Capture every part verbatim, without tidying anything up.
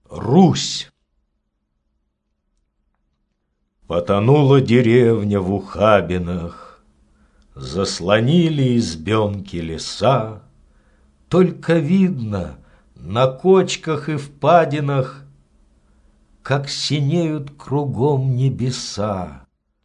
Русь. Потонула деревня в ухабинах, заслонили избенки леса. Только видно на кочках и впадинах, как синеют кругом небеса.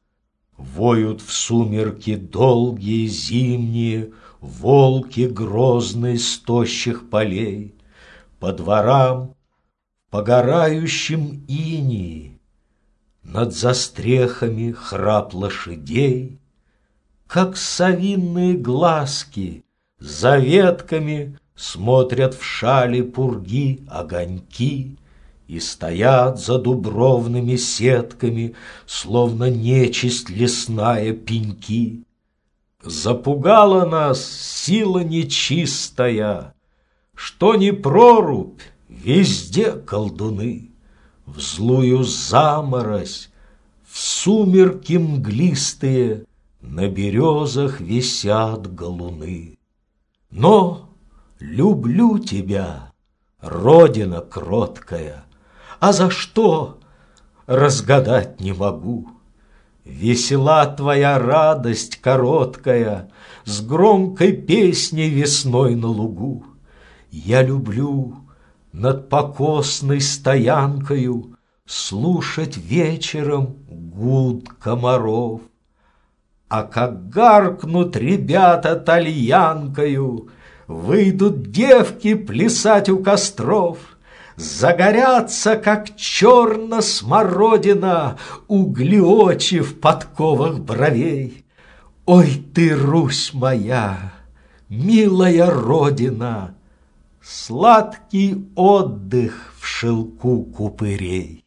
Воют в сумерки долгие зимние волки грозные с тощих полей. По дворам, по горающим инии, над застрехами храп лошадей, как совиные глазки за ветками смотрят в шали пурги огоньки и стоят за дубровными сетками, словно нечисть лесная пеньки. Запугала нас сила нечистая, что ни прорубь, везде колдуны. В злую заморозь, в сумерки мглистые на березах висят галуны. Но люблю тебя, родина кроткая, а за что, разгадать не могу. Весела твоя радость короткая с громкой песней весной на лугу. Я люблю над покосной стоянкою слушать вечером гуд комаров. А как гаркнут ребята тальянкою, выйдут девки плясать у костров, загорятся, как черна смородина, угли очи в подковах бровей. Ой ты, Русь моя, милая родина, сладкий отдых в шелку купырей.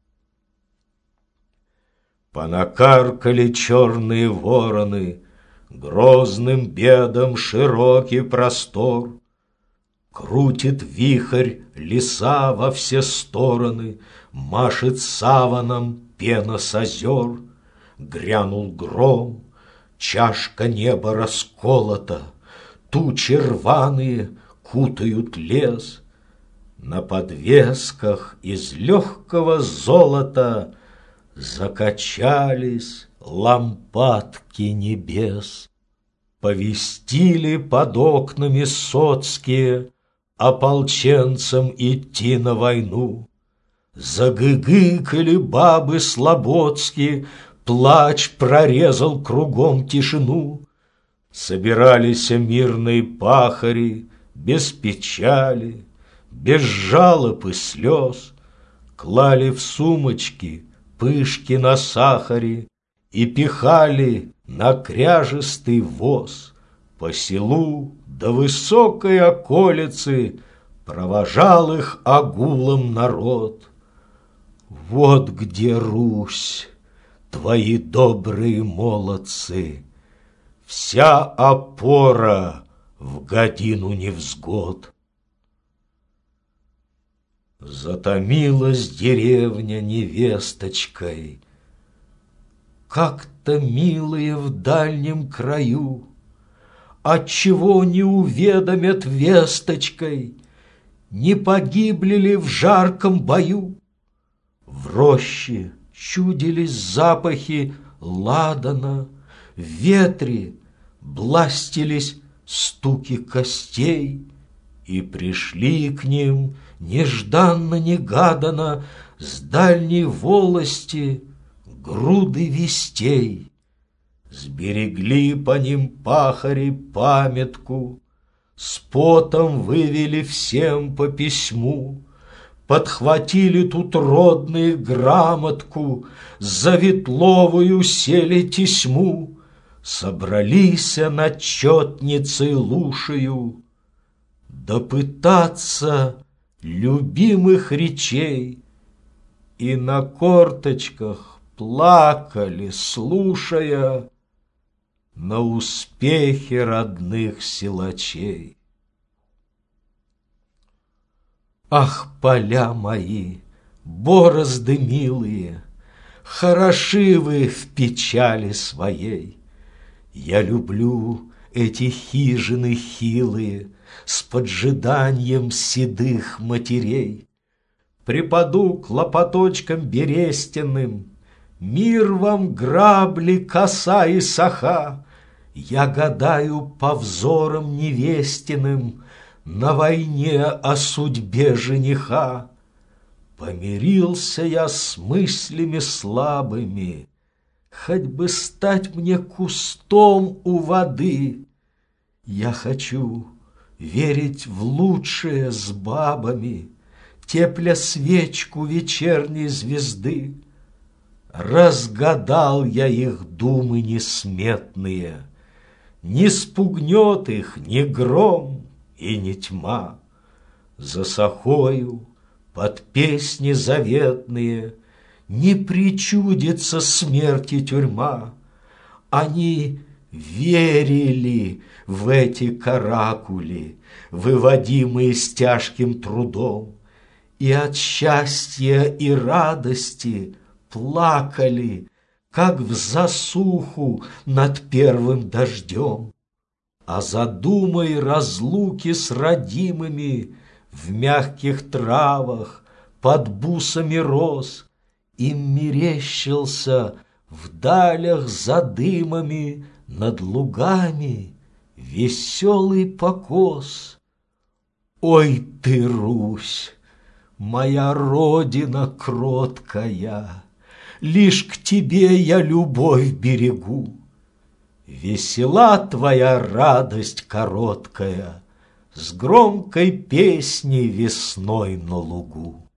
Понакаркали черные вороны, грозным бедом широкий простор. Крутит вихрь леса во все стороны, машет саваном пена с озер. Грянул гром, чашка неба расколота, тучи рваные кутают лес. На подвесках из легкого золота закачались лампадки небес. Повестили под окнами соцкие ополченцам идти на войну. Загыгыкали бабы слободские, плач прорезал кругом тишину. Собирались мирные пахари без печали, без жалоб и слез, клали в сумочки пышки на сахаре и пихали на кряжестый воз. По селу до высокой околицы провожал их огулом народ. Вот где, Русь, твои добрые молодцы, вся опора в годину невзгод. Затомилась деревня невесточкой, как-то милые в дальнем краю. Отчего не уведомят весточкой, не погибли ли в жарком бою? В роще чудились запахи ладана, в ветре бластились стуки костей, и пришли к ним нежданно-негаданно с дальней волости груды вестей. Сберегли по ним пахари памятку, с потом вывели всем по письму, подхватили тут родные грамотку, за ветловую сели тесьму, собрались над четницей лушею допытаться любимых речей, и на корточках плакали, слушая на успехи родных силачей. Ах, поля мои, борозды милые, хороши вы в печали своей. Я люблю эти хижины хилые с поджиданием седых матерей. припаду к лопаточкам берестяным. Мир вам грабли, коса и саха. Я гадаю по взорам невестиным на войне о судьбе жениха. Помирился я с мыслями слабыми, хоть бы стать мне кустом у воды. Я хочу верить в лучшее с бабами, тепля свечку вечерней звезды. Разгадал я их думы несметные, не спугнет их ни гром и ни тьма. За сахою под песни заветные не причудится смерти тюрьма. Они верили в эти каракули, выводимые с тяжким трудом, и от счастья и радости плакали, как в засуху над первым дождем. А за думой разлуки с родимыми в мягких травах под бусами роз им мерещился в далях за дымами над лугами веселый покос. Ой ты, Русь, моя родина кроткая, лишь к тебе я любовь берегу. Весела твоя радость короткая с громкой песней весной на лугу.